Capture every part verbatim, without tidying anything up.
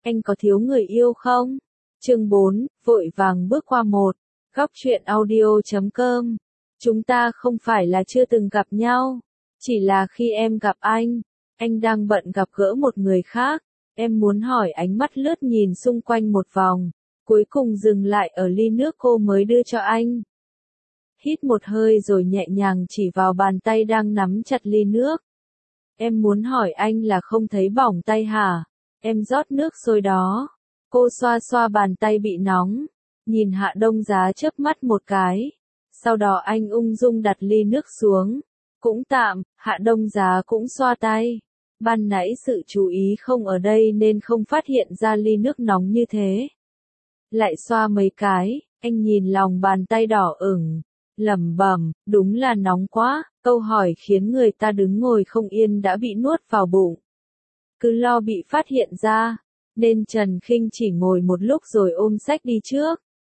anh có thiếu người yêu không? Chương bốn, vội vàng bước qua một. Góc truyện audio chấm com. Chúng ta không phải là chưa từng gặp nhau. Chỉ là khi em gặp anh, anh đang bận gặp gỡ một người khác. Em muốn hỏi, ánh mắt lướt nhìn xung quanh một vòng, cuối cùng dừng lại ở ly nước cô mới đưa cho anh. Hít một hơi rồi nhẹ nhàng chỉ vào bàn tay đang nắm chặt ly nước. Em muốn hỏi anh là không thấy bỏng tay hả? Em rót nước sôi đó. Cô xoa xoa bàn tay bị nóng, nhìn Hạ Đông Giá chớp mắt một cái. Sau đó anh ung dung đặt ly nước xuống. Cũng tạm, Hạ Đông Giá cũng xoa tay. Ban nãy sự chú ý không ở đây nên không phát hiện ra ly nước nóng như thế. Lại xoa mấy cái, anh nhìn lòng bàn tay đỏ ửng, lẩm bẩm, đúng là nóng quá. Câu hỏi khiến người ta đứng ngồi không yên đã bị nuốt vào bụng. Cứ lo bị phát hiện ra, nên Trần Khinh chỉ ngồi một lúc rồi ôm sách đi trước.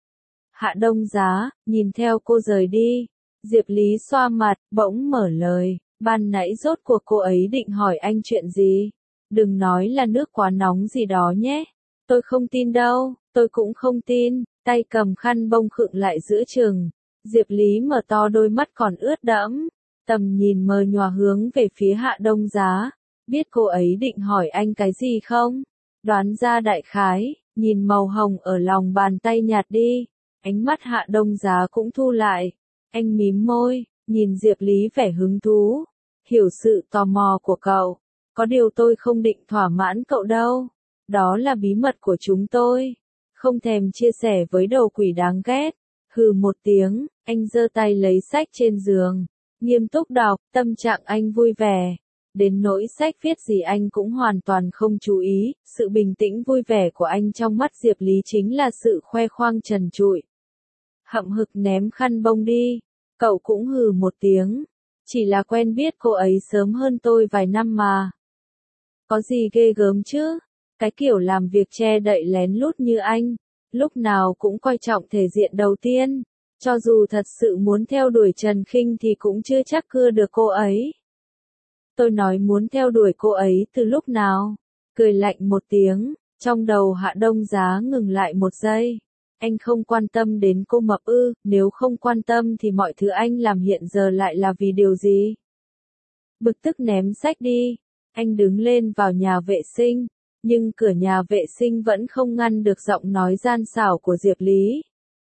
Hạ Đông Giá, nhìn theo cô rời đi. Diệp Lý xoa mặt, bỗng mở lời, ban nãy rốt cuộc cô ấy định hỏi anh chuyện gì? Đừng nói là nước quá nóng gì đó nhé. Tôi không tin đâu, tôi cũng không tin. Tay cầm khăn bông khựng lại giữa chừng. Diệp Lý mở to đôi mắt còn ướt đẫm, tầm nhìn mờ nhòa hướng về phía Hạ Đông Giá. Biết cô ấy định hỏi anh cái gì không? Đoán ra đại khái, nhìn màu hồng ở lòng bàn tay nhạt đi. Ánh mắt Hạ Đông Giá cũng thu lại. Anh mím môi, nhìn Diệp Lý vẻ hứng thú. Hiểu sự tò mò của cậu. Có điều tôi không định thỏa mãn cậu đâu. Đó là bí mật của chúng tôi. Không thèm chia sẻ với đầu quỷ đáng ghét. Hừ một tiếng, anh giơ tay lấy sách trên giường. Nghiêm túc đọc, tâm trạng anh vui vẻ. Đến nỗi sách viết gì anh cũng hoàn toàn không chú ý. Sự bình tĩnh vui vẻ của anh trong mắt Diệp Lý chính là sự khoe khoang trần trụi. Hậm hực ném khăn bông đi. Cậu cũng hừ một tiếng. Chỉ là quen biết cô ấy sớm hơn tôi vài năm mà. Có gì ghê gớm chứ? Cái kiểu làm việc che đậy lén lút như anh, lúc nào cũng coi trọng thể diện đầu tiên. Cho dù thật sự muốn theo đuổi Trần Khinh thì cũng chưa chắc cưa được cô ấy. Tôi nói muốn theo đuổi cô ấy từ lúc nào? Cười lạnh một tiếng, trong đầu Hạ Đông Giá ngừng lại một giây. Anh không quan tâm đến cô mập ư? Nếu không quan tâm thì mọi thứ anh làm hiện giờ lại là vì điều gì? Bực tức ném sách đi, anh đứng lên vào nhà vệ sinh, nhưng cửa nhà vệ sinh vẫn không ngăn được giọng nói gian xảo của Diệp Lý.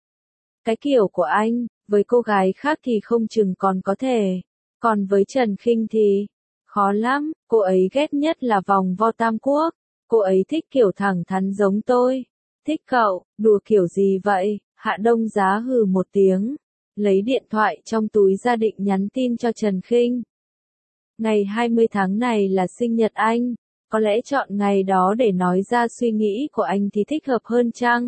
Cái kiểu của anh, với cô gái khác thì không chừng còn có thể, còn với Trần Khinh thì khó lắm. Cô ấy ghét nhất là vòng vo tam quốc. Cô ấy thích kiểu thẳng thắn giống tôi. Thích cậu, đùa kiểu gì vậy? Hạ Đông Giá hừ một tiếng, lấy điện thoại trong túi ra định nhắn tin cho Trần Khinh. Ngày hai mươi tháng này là sinh nhật anh, có lẽ chọn ngày đó để nói ra suy nghĩ của anh thì thích hợp hơn chăng?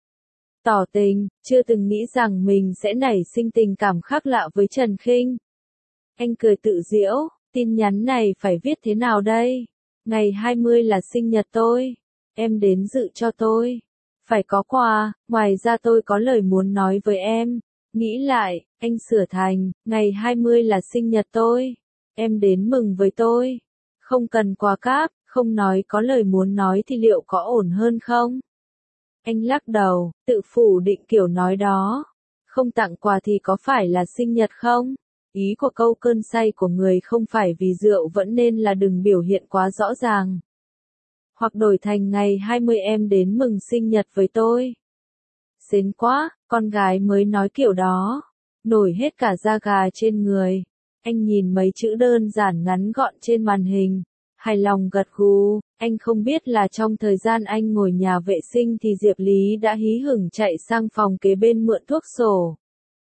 Tỏ tình, chưa từng nghĩ rằng mình sẽ nảy sinh tình cảm khác lạ với Trần Khinh. Anh cười tự giễu, tin nhắn này phải viết thế nào đây? Ngày hai mươi là sinh nhật tôi, em đến dự cho tôi. Phải có quà, ngoài ra tôi có lời muốn nói với em. Nghĩ lại, anh sửa thành, ngày hai mươi là sinh nhật tôi, em đến mừng với tôi. Không cần quà cáp, không nói có lời muốn nói thì liệu có ổn hơn không? Anh lắc đầu, tự phủ định kiểu nói đó. Không tặng quà thì có phải là sinh nhật không? Ý của câu cơn say của người không phải vì rượu vẫn nên là đừng biểu hiện quá rõ ràng. Hoặc đổi thành ngày hai mươi em đến mừng sinh nhật với tôi. Xến quá, con gái mới nói kiểu đó. Nổi hết cả da gà trên người. Anh nhìn mấy chữ đơn giản ngắn gọn trên màn hình. Hài lòng gật gù. Anh không biết là trong thời gian anh ngồi nhà vệ sinh thì Diệp Lý đã hí hửng chạy sang phòng kế bên mượn thuốc sổ.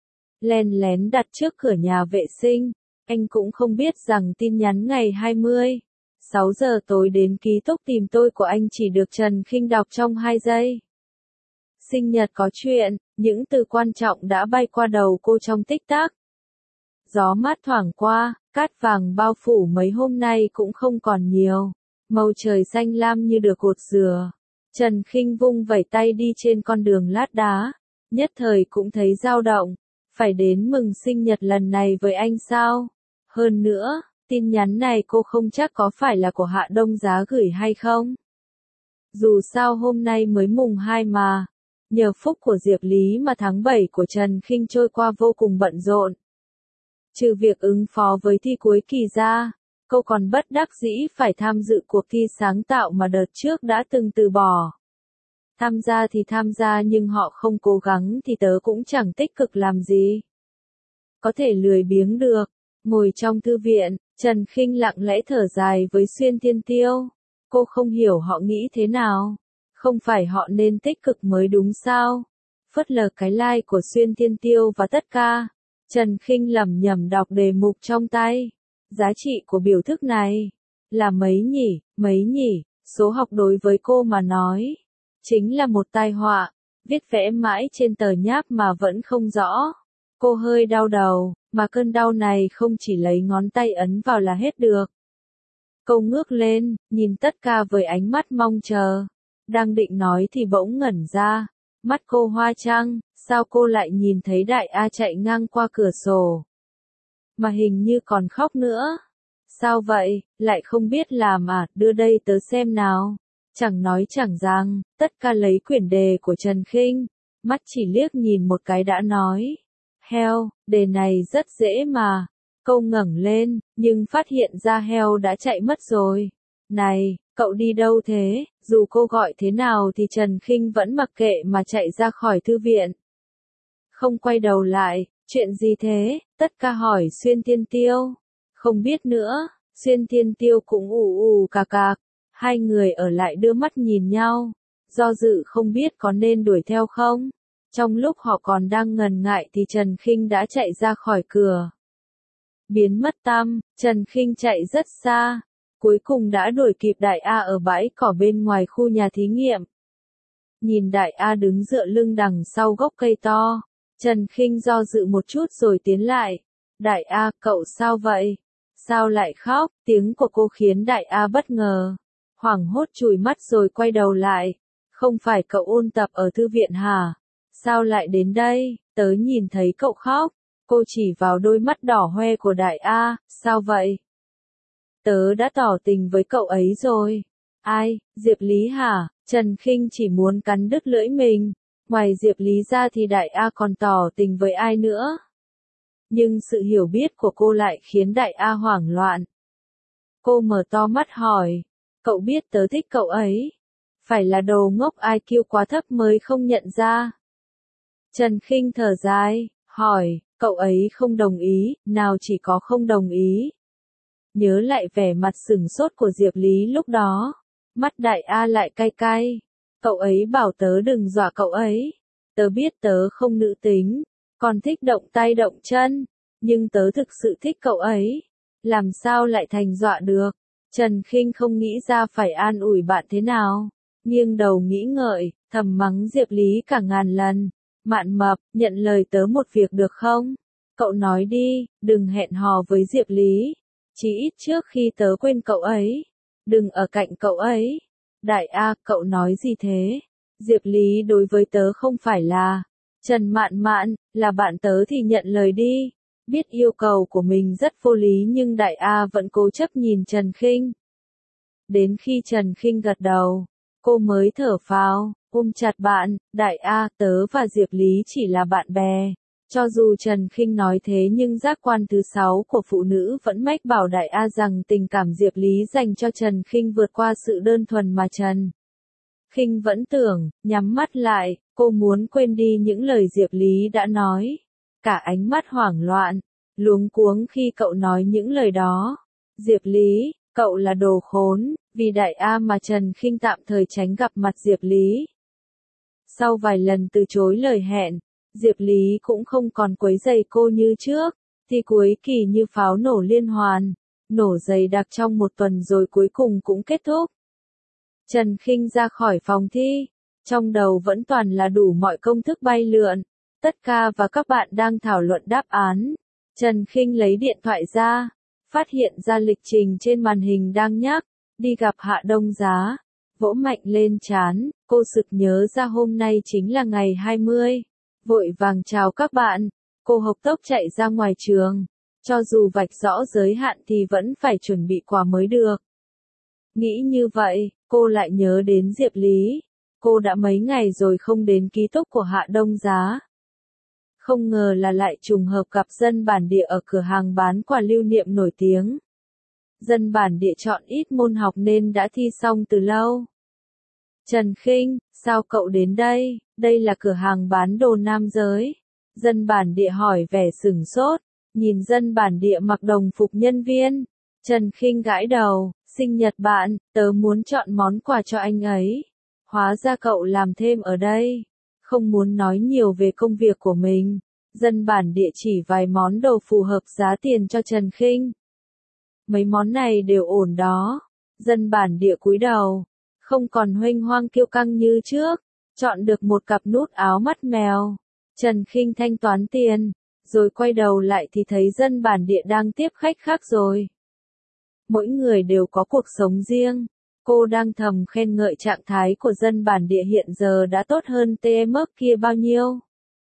Len lén đặt trước cửa nhà vệ sinh. Anh cũng không biết rằng tin nhắn ngày hai mươi, sáu giờ tối đến ký túc tìm tôi của anh chỉ được Trần Khinh đọc trong hai giây. Sinh nhật có chuyện, những từ quan trọng đã bay qua đầu cô trong tích tắc. Gió mát thoảng qua, cát vàng bao phủ mấy hôm nay cũng không còn nhiều. Màu trời xanh lam như được gột rửa. Trần Khinh vung vẩy tay đi trên con đường lát đá. Nhất thời cũng thấy dao động. Phải đến mừng sinh nhật lần này với anh sao? Hơn nữa, tin nhắn này cô không chắc có phải là của Hạ Đông Giá gửi hay không? Dù sao hôm nay mới mùng hai mà. Nhờ phúc của Diệp Lý mà tháng bảy của Trần Khinh trôi qua vô cùng bận rộn. Trừ việc ứng phó với thi cuối kỳ ra, cô còn bất đắc dĩ phải tham dự cuộc thi sáng tạo mà đợt trước đã từng từ bỏ. Tham gia thì tham gia nhưng họ không cố gắng thì tớ cũng chẳng tích cực làm gì. Có thể lười biếng được. Ngồi trong thư viện, Trần Khinh lặng lẽ thở dài với Xuyên Thiên Tiêu. Cô không hiểu họ nghĩ thế nào. Không phải họ nên tích cực mới đúng sao? Phớt lờ cái like của Xuyên Thiên Tiêu và tất cả. Trần Khinh lẩm nhẩm đọc đề mục trong tay. Giá trị của biểu thức này là mấy nhỉ, mấy nhỉ? Số học đối với cô mà nói chính là một tai họa. Viết vẽ mãi trên tờ nháp mà vẫn không rõ. Cô hơi đau đầu, mà cơn đau này không chỉ lấy ngón tay ấn vào là hết được. Cô ngước lên, nhìn tất cả với ánh mắt mong chờ. Đang định nói thì bỗng ngẩn ra. Mắt cô hoa trăng, sao cô lại nhìn thấy Đại A chạy ngang qua cửa sổ? Mà hình như còn khóc nữa. Sao vậy, lại không biết làm à, đưa đây tớ xem nào. Chẳng nói chẳng rằng, tất cả lấy quyển đề của Trần Khinh. Mắt chỉ liếc nhìn một cái đã nói. Heo, đề này rất dễ mà. Câu ngẩng lên, nhưng phát hiện ra heo đã chạy mất rồi. Này, cậu đi đâu thế? Dù cô gọi thế nào thì Trần Khinh vẫn mặc kệ mà chạy ra khỏi thư viện. Không quay đầu lại, chuyện gì thế? Tất cả hỏi Xuyên Thiên Tiêu. Không biết nữa, Xuyên Thiên Tiêu cũng ù ù cà cạc. Hai người ở lại đưa mắt nhìn nhau. Do dự không biết có nên đuổi theo không? Trong lúc họ còn đang ngần ngại thì Trần Khinh đã chạy ra khỏi cửa. Biến mất tăm, Trần Khinh chạy rất xa. Cuối cùng đã đuổi kịp Đại A ở bãi cỏ bên ngoài khu nhà thí nghiệm. Nhìn Đại A đứng dựa lưng đằng sau gốc cây to. Trần Khinh do dự một chút rồi tiến lại. Đại A, cậu sao vậy? Sao lại khóc? Tiếng của cô khiến Đại A bất ngờ. Hoảng hốt chùi mắt rồi quay đầu lại. Không phải cậu ôn tập ở thư viện hả? Sao lại đến đây? Tớ nhìn thấy cậu khóc. Cô chỉ vào đôi mắt đỏ hoe của Đại A, sao vậy? Tớ đã tỏ tình với cậu ấy rồi. Ai, Diệp Lý hả? Trần Khinh chỉ muốn cắn đứt lưỡi mình. Ngoài Diệp Lý ra thì Đại A còn tỏ tình với ai nữa? Nhưng sự hiểu biết của cô lại khiến Đại A hoảng loạn. Cô mở to mắt hỏi. Cậu biết tớ thích cậu ấy. Phải là đồ ngốc i kiu quá thấp mới không nhận ra. Trần Khinh thở dài, hỏi, cậu ấy không đồng ý, nào chỉ có không đồng ý. Nhớ lại vẻ mặt sửng sốt của Diệp Lý lúc đó. Mắt Đại A lại cay cay. Cậu ấy bảo tớ đừng dọa cậu ấy. Tớ biết tớ không nữ tính, còn thích động tay động chân. Nhưng tớ thực sự thích cậu ấy. Làm sao lại thành dọa được? Trần Khinh không nghĩ ra phải an ủi bạn thế nào. Nghiêng đầu nghĩ ngợi, thầm mắng Diệp Lý cả ngàn lần. Mạn Mập, nhận lời tớ một việc được không? Cậu nói đi, đừng hẹn hò với Diệp Lý. Chỉ ít trước khi tớ quên cậu ấy. Đừng ở cạnh cậu ấy. Đại A, cậu nói gì thế? Diệp Lý đối với tớ không phải là Trần Mạn Mạn, là bạn tớ thì nhận lời đi. Biết yêu cầu của mình rất vô lý nhưng Đại A vẫn cố chấp nhìn Trần Khinh. Đến khi Trần Khinh gật đầu, cô mới thở phào, ôm chặt bạn. Đại A, tớ và Diệp Lý chỉ là bạn bè. Cho dù Trần Khinh nói thế nhưng giác quan thứ sáu của phụ nữ vẫn mách bảo Đại A rằng tình cảm Diệp Lý dành cho Trần Khinh vượt qua sự đơn thuần mà Trần Khinh vẫn tưởng. Nhắm mắt lại, cô muốn quên đi những lời Diệp Lý đã nói. Cả ánh mắt hoảng loạn, luống cuống khi cậu nói những lời đó. Diệp Lý, cậu là đồ khốn. Vì Đại A mà Trần Khinh tạm thời tránh gặp mặt Diệp Lý. Sau vài lần từ chối lời hẹn, Diệp Lý cũng không còn quấy rầy cô như trước. Thi cuối kỳ như pháo nổ liên hoàn, nổ dày đặc trong một tuần rồi cuối cùng cũng kết thúc. Trần Khinh ra khỏi phòng thi, trong đầu vẫn toàn là đủ mọi công thức bay lượn. Tất cả và các bạn đang thảo luận đáp án. Trần Khinh lấy điện thoại ra, phát hiện ra lịch trình trên màn hình đang nhắc, đi gặp Hạ Đông Giá. Vỗ mạnh lên trán, cô sực nhớ ra hôm nay chính là ngày hai mươi. Vội vàng chào các bạn, cô hộc tốc chạy ra ngoài trường. Cho dù vạch rõ giới hạn thì vẫn phải chuẩn bị quà mới được. Nghĩ như vậy, cô lại nhớ đến Diệp Lý. Cô đã mấy ngày rồi không đến ký túc của Hạ Đông Giá. Không ngờ là lại trùng hợp gặp dân bản địa ở cửa hàng bán quà lưu niệm nổi tiếng. Dân bản địa chọn ít môn học nên đã thi xong từ lâu. Trần Khinh, sao cậu đến đây? Đây là cửa hàng bán đồ nam giới. Dân bản địa hỏi vẻ sửng sốt, nhìn dân bản địa mặc đồng phục nhân viên. Trần Khinh gãi đầu, sinh nhật bạn, tớ muốn chọn món quà cho anh ấy. Hóa ra cậu làm thêm ở đây. Không muốn nói nhiều về công việc của mình. Dân bản địa chỉ vài món đồ phù hợp giá tiền cho Trần Khinh. Mấy món này đều ổn đó. Dân bản địa cúi đầu, không còn huênh hoang kiêu căng như trước, chọn được một cặp nút áo mắt mèo. Trần Khinh thanh toán tiền, rồi quay đầu lại thì thấy dân bản địa đang tiếp khách khác rồi. Mỗi người đều có cuộc sống riêng. Cô đang thầm khen ngợi trạng thái của dân bản địa hiện giờ đã tốt hơn tê em ép kia bao nhiêu.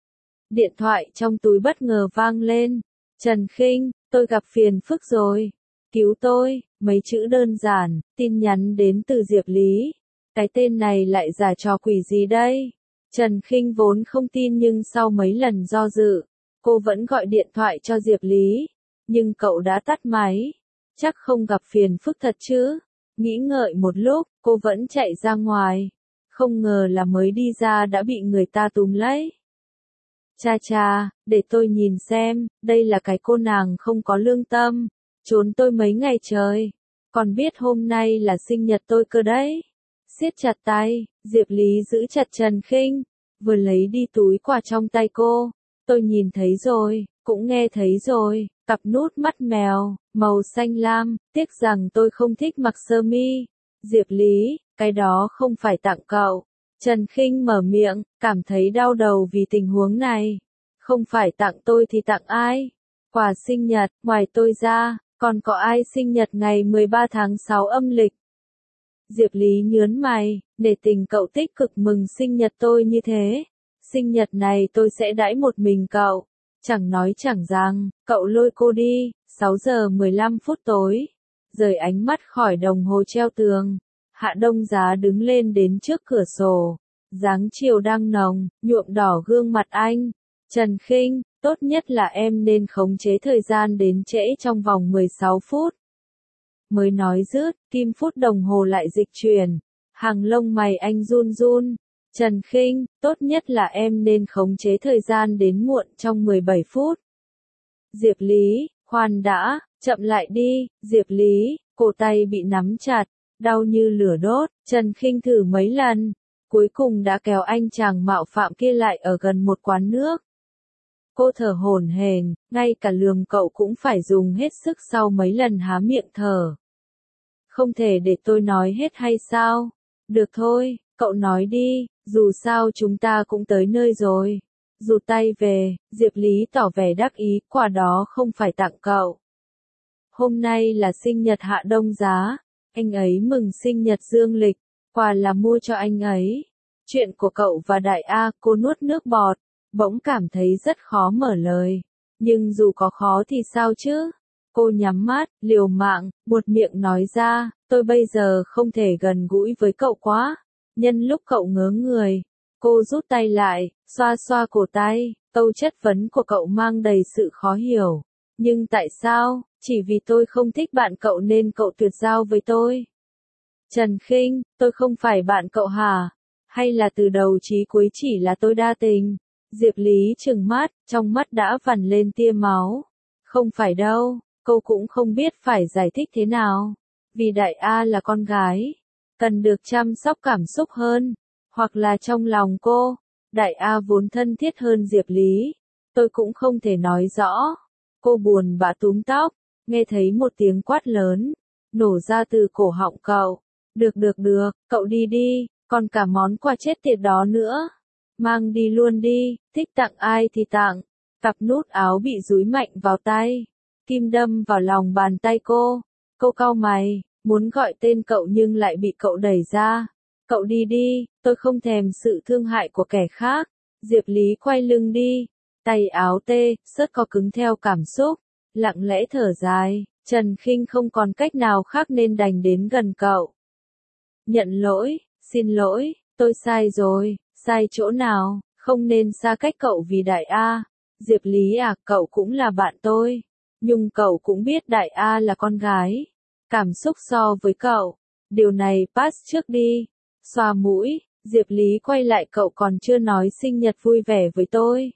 Điện thoại trong túi bất ngờ vang lên. Trần Khinh, tôi gặp phiền phức rồi. Cứu tôi, mấy chữ đơn giản, tin nhắn đến từ Diệp Lý. Cái tên này lại giả trò quỷ gì đây? Trần Khinh vốn không tin nhưng sau mấy lần do dự, cô vẫn gọi điện thoại cho Diệp Lý. Nhưng cậu đã tắt máy. Chắc không gặp phiền phức thật chứ? Nghĩ ngợi một lúc, cô vẫn chạy ra ngoài. Không ngờ là mới đi ra đã bị người ta túm lấy. Cha cha, để tôi nhìn xem, đây là cái cô nàng không có lương tâm. Trốn tôi mấy ngày trời. Còn biết hôm nay là sinh nhật tôi cơ đấy. Siết chặt tay, Diệp Lý giữ chặt Trần Khinh, vừa lấy đi túi quà trong tay cô. Tôi nhìn thấy rồi, cũng nghe thấy rồi, cặp nút mắt mèo, màu xanh lam, tiếc rằng tôi không thích mặc sơ mi. Diệp Lý, cái đó không phải tặng cậu. Trần Khinh mở miệng, cảm thấy đau đầu vì tình huống này. Không phải tặng tôi thì tặng ai? Quà sinh nhật, ngoài tôi ra, còn có ai sinh nhật ngày mười ba tháng sáu âm lịch? Diệp Lý nhớn mày, để tình cậu tích cực mừng sinh nhật tôi như thế. Sinh nhật này tôi sẽ đãi một mình cậu. Chẳng nói chẳng rằng, cậu lôi cô đi. sáu giờ mười lăm phút tối. Rời ánh mắt khỏi đồng hồ treo tường. Hạ Đông Giá đứng lên đến trước cửa sổ. Dáng chiều đang nồng, nhuộm đỏ gương mặt anh. Trần Khinh, tốt nhất là em nên khống chế thời gian đến trễ trong vòng mười sáu phút. Mới nói dứt, kim phút đồng hồ lại dịch chuyển. Hàng lông mày anh run run. Trần Khinh, tốt nhất là em nên khống chế thời gian đến muộn trong mười bảy phút. Diệp Lý, khoan đã, chậm lại đi. Diệp Lý, cổ tay bị nắm chặt, đau như lửa đốt. Trần Khinh thử mấy lần, cuối cùng đã kéo anh chàng mạo phạm kia lại ở gần một quán nước. Cô thở hổn hển, ngay cả lườm cậu cũng phải dùng hết sức sau mấy lần há miệng thở. Không thể để tôi nói hết hay sao? Được thôi, cậu nói đi, dù sao chúng ta cũng tới nơi rồi. Rụt tay về, Diệp Lý tỏ vẻ đắc ý, quà đó không phải tặng cậu. Hôm nay là sinh nhật Hạ Đông Giá, anh ấy mừng sinh nhật dương lịch, quà là mua cho anh ấy. Chuyện của cậu và Đại A, cô nuốt nước bọt, bỗng cảm thấy rất khó mở lời. Nhưng dù có khó thì sao chứ? Cô nhắm mắt, liều mạng, buột miệng nói ra, tôi bây giờ không thể gần gũi với cậu quá. Nhân lúc cậu ngớ người, cô rút tay lại, xoa xoa cổ tay, câu chất vấn của cậu mang đầy sự khó hiểu. Nhưng tại sao, chỉ vì tôi không thích bạn cậu nên cậu tuyệt giao với tôi? Trần Khinh, tôi không phải bạn cậu hả? Hay là từ đầu chí cuối chỉ là tôi đa tình? Diệp Lý trừng mắt, trong mắt đã vằn lên tia máu. Không phải đâu, cô cũng không biết phải giải thích thế nào. Vì Đại A là con gái, cần được chăm sóc cảm xúc hơn. Hoặc là trong lòng cô, Đại A vốn thân thiết hơn Diệp Lý. Tôi cũng không thể nói rõ. Cô buồn bã túm tóc, nghe thấy một tiếng quát lớn, nổ ra từ cổ họng cậu. Được được được, cậu đi đi, còn cả món quà chết tiệt đó nữa. Mang đi luôn đi, thích tặng ai thì tặng. Cặp nút áo bị dúi mạnh vào tay. Kim đâm vào lòng bàn tay cô. Cô cau mày, muốn gọi tên cậu nhưng lại bị cậu đẩy ra. Cậu đi đi, tôi không thèm sự thương hại của kẻ khác. Diệp Lý quay lưng đi. Tay áo tê, sớt co cứng theo cảm xúc. Lặng lẽ thở dài, Trần Khinh không còn cách nào khác nên đành đến gần cậu. Nhận lỗi, xin lỗi, tôi sai rồi, sai chỗ nào, không nên xa cách cậu vì Đại A. Diệp Lý à, cậu cũng là bạn tôi. Nhưng cậu cũng biết Đại A là con gái. Cảm xúc so với cậu. Điều này pass trước đi. Xoa mũi, Diệp Lý quay lại, cậu còn chưa nói sinh nhật vui vẻ với tôi.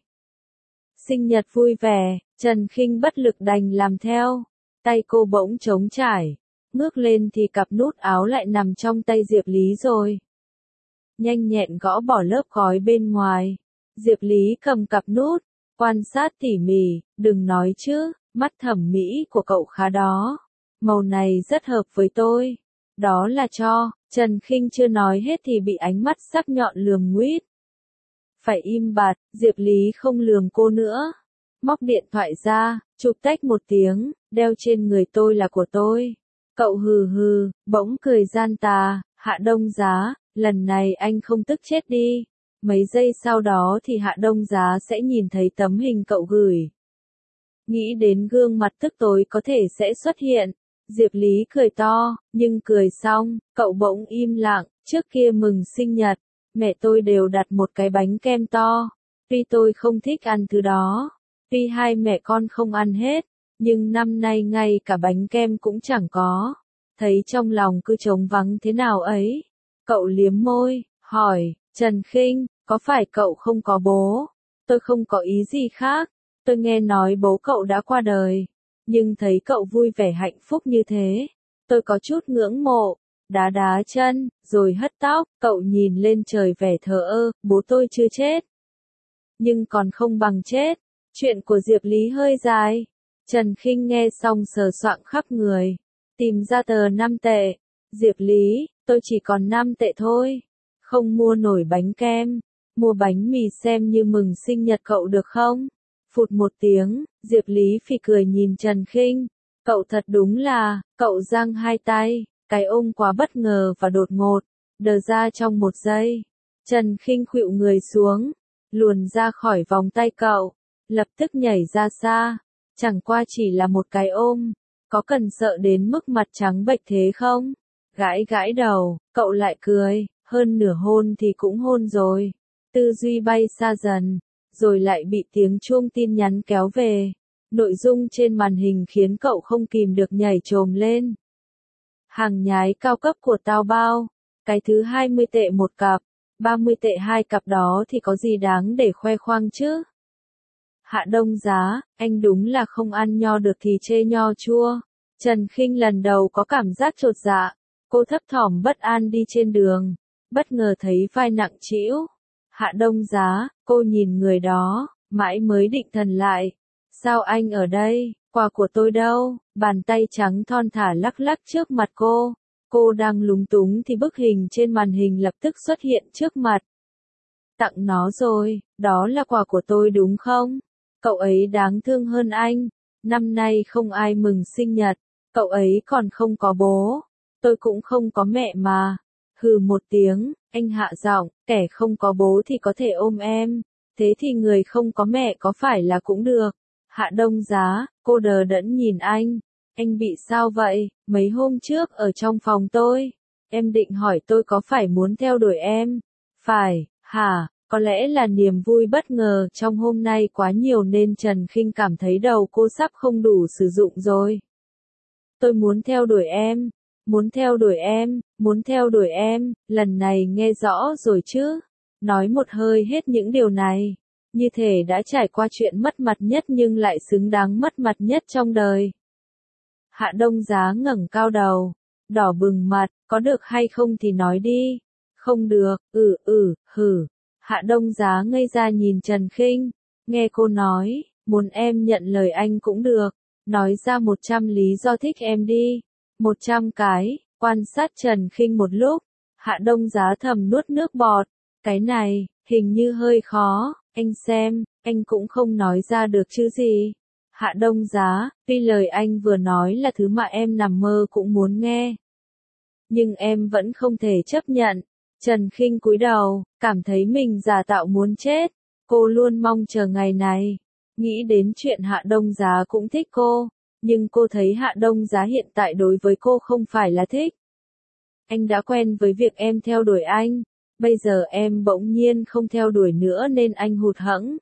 Sinh nhật vui vẻ, Trần Khinh bất lực đành làm theo. Tay cô bỗng trống trải. Ngước lên thì cặp nút áo lại nằm trong tay Diệp Lý rồi. Nhanh nhẹn gõ bỏ lớp gói bên ngoài. Diệp Lý cầm cặp nút, quan sát tỉ mỉ, đừng nói chứ, mắt thẩm mỹ của cậu khá đó. Màu này rất hợp với tôi. Đó là cho, Trần Khinh chưa nói hết thì bị ánh mắt sắc nhọn lườm nguýt. Phải im bặt, Diệp Lý không lườm cô nữa. Móc điện thoại ra, chụp tách một tiếng, đeo trên người tôi là của tôi. Cậu hừ hừ, bỗng cười gian tà, Hạ Đông Giá, lần này anh không tức chết đi. Mấy giây sau đó thì Hạ Đông Giá sẽ nhìn thấy tấm hình cậu gửi. Nghĩ đến gương mặt tức tối có thể sẽ xuất hiện. Diệp Lý cười to, nhưng cười xong, cậu bỗng im lặng. Trước kia mừng sinh nhật, mẹ tôi đều đặt một cái bánh kem to. Tuy tôi không thích ăn thứ đó, tuy hai mẹ con không ăn hết, nhưng năm nay ngay cả bánh kem cũng chẳng có. Thấy trong lòng cứ trống vắng thế nào ấy. Cậu liếm môi, hỏi, Trần Khinh, có phải cậu không có bố? Tôi không có ý gì khác. Tôi nghe nói bố cậu đã qua đời. Nhưng thấy cậu vui vẻ hạnh phúc như thế. Tôi có chút ngưỡng mộ. Đá đá chân, rồi hất tóc. Cậu nhìn lên trời vẻ thờ ơ, bố tôi chưa chết. Nhưng còn không bằng chết. Chuyện của Diệp Lý hơi dài. Trần Khinh nghe xong sờ soạng khắp người. Tìm ra tờ năm tệ. Diệp Lý, tôi chỉ còn năm tệ thôi. Không mua nổi bánh kem. Mua bánh mì xem như mừng sinh nhật cậu được không? Phụt một tiếng, Diệp Lý phì cười nhìn Trần Khinh. Cậu thật đúng là, cậu giang hai tay, cái ôm quá bất ngờ và đột ngột, đờ ra trong một giây. Trần Khinh khuỵu người xuống, luồn ra khỏi vòng tay cậu, lập tức nhảy ra xa. Chẳng qua chỉ là một cái ôm, có cần sợ đến mức mặt trắng bệch thế không? Gãi gãi đầu, cậu lại cười, hơn nửa hôn thì cũng hôn rồi. Tư duy bay xa dần, rồi lại bị tiếng chuông tin nhắn kéo về. Nội dung trên màn hình khiến cậu không kìm được nhảy chồm lên. Hàng nhái cao cấp của tao bao, cái thứ hai mươi tệ một cặp, ba mươi tệ hai cặp đó thì có gì đáng để khoe khoang chứ? Hạ Đông Giá, anh đúng là không ăn nho được thì chê nho chua. Trần Khinh lần đầu có cảm giác chột dạ, cô thấp thỏm bất an đi trên đường, bất ngờ thấy vai nặng trĩu. Hạ Đông Giá, cô nhìn người đó, mãi mới định thần lại. Sao anh ở đây, quà của tôi đâu? Bàn tay trắng thon thả lắc lắc trước mặt cô. Cô đang lúng túng thì bức hình trên màn hình lập tức xuất hiện trước mặt. Tặng nó rồi, đó là quà của tôi đúng không? Cậu ấy đáng thương hơn anh. Năm nay không ai mừng sinh nhật, cậu ấy còn không có bố. Tôi cũng không có mẹ mà. Hừ một tiếng, anh hạ giọng, kẻ không có bố thì có thể ôm em. Thế thì người không có mẹ có phải là cũng được? Hạ Đông Giá, cô đờ đẫn nhìn anh. Anh bị sao vậy? Mấy hôm trước ở trong phòng tôi, em định hỏi tôi có phải muốn theo đuổi em? Phải, hả? Có lẽ là niềm vui bất ngờ trong hôm nay quá nhiều nên Trần Khinh cảm thấy đầu cô sắp không đủ sử dụng rồi. Tôi muốn theo đuổi em, muốn theo đuổi em, muốn theo đuổi em, lần này nghe rõ rồi chứ? Nói một hơi hết những điều này, như thể đã trải qua chuyện mất mặt nhất nhưng lại xứng đáng mất mặt nhất trong đời. Hạ Đông Giá ngẩng cao đầu, đỏ bừng mặt, có được hay không thì nói đi. Không được, ừ ừ, hử. Hạ Đông Giá ngây ra nhìn Trần Khinh, nghe cô nói, muốn em nhận lời anh cũng được, nói ra một trăm lý do thích em đi. Một trăm cái, quan sát Trần Khinh một lúc, Hạ Đông Giá thầm nuốt nước bọt, cái này, hình như hơi khó, anh xem, anh cũng không nói ra được chứ gì. Hạ Đông Giá, tuy lời anh vừa nói là thứ mà em nằm mơ cũng muốn nghe, nhưng em vẫn không thể chấp nhận. Trần Khinh cúi đầu, cảm thấy mình giả tạo muốn chết. Cô luôn mong chờ ngày này. Nghĩ đến chuyện Hạ Đông Giá cũng thích cô, nhưng cô thấy Hạ Đông Giá hiện tại đối với cô không phải là thích. Anh đã quen với việc em theo đuổi anh. Bây giờ em bỗng nhiên không theo đuổi nữa nên anh hụt hẫng.